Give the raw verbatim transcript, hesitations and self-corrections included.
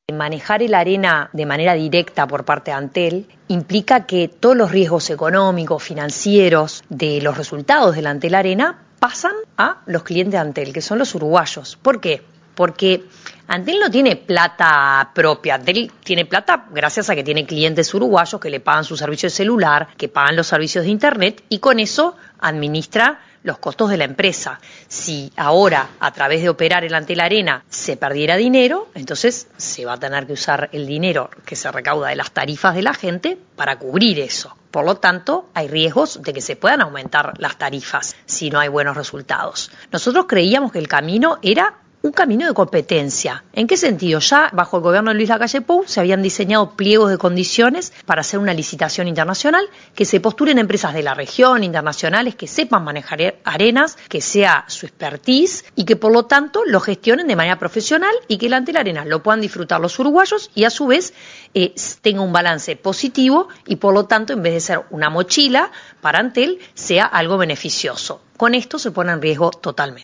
Manejar el Arena de manera directa por parte de Antel implica que todos los riesgos económicos, financieros de los resultados del Antel Arena pasan a los clientes de Antel, que son los uruguayos. ¿Por qué? Porque Antel no tiene plata propia, Antel tiene plata gracias a que tiene clientes uruguayos que le pagan su servicio de celular, que pagan los servicios de internet y con eso administra los costos de la empresa. Si ahora, a través de operar el Antel Arena, se perdiera dinero, entonces se va a tener que usar el dinero que se recauda de las tarifas de la gente para cubrir eso. Por lo tanto, hay riesgos de que se puedan aumentar las tarifas si no hay buenos resultados. Nosotros creíamos que el camino era un camino de competencia. ¿En qué sentido? Ya bajo el gobierno de Luis Lacalle Pou se habían diseñado pliegos de condiciones para hacer una licitación internacional, que se postulen empresas de la región, internacionales, que sepan manejar arenas, que sea su expertise y que por lo tanto lo gestionen de manera profesional y que el Antel Arena lo puedan disfrutar los uruguayos y a su vez eh, tenga un balance positivo y por lo tanto en vez de ser una mochila para Antel sea algo beneficioso. Con esto se pone en riesgo totalmente.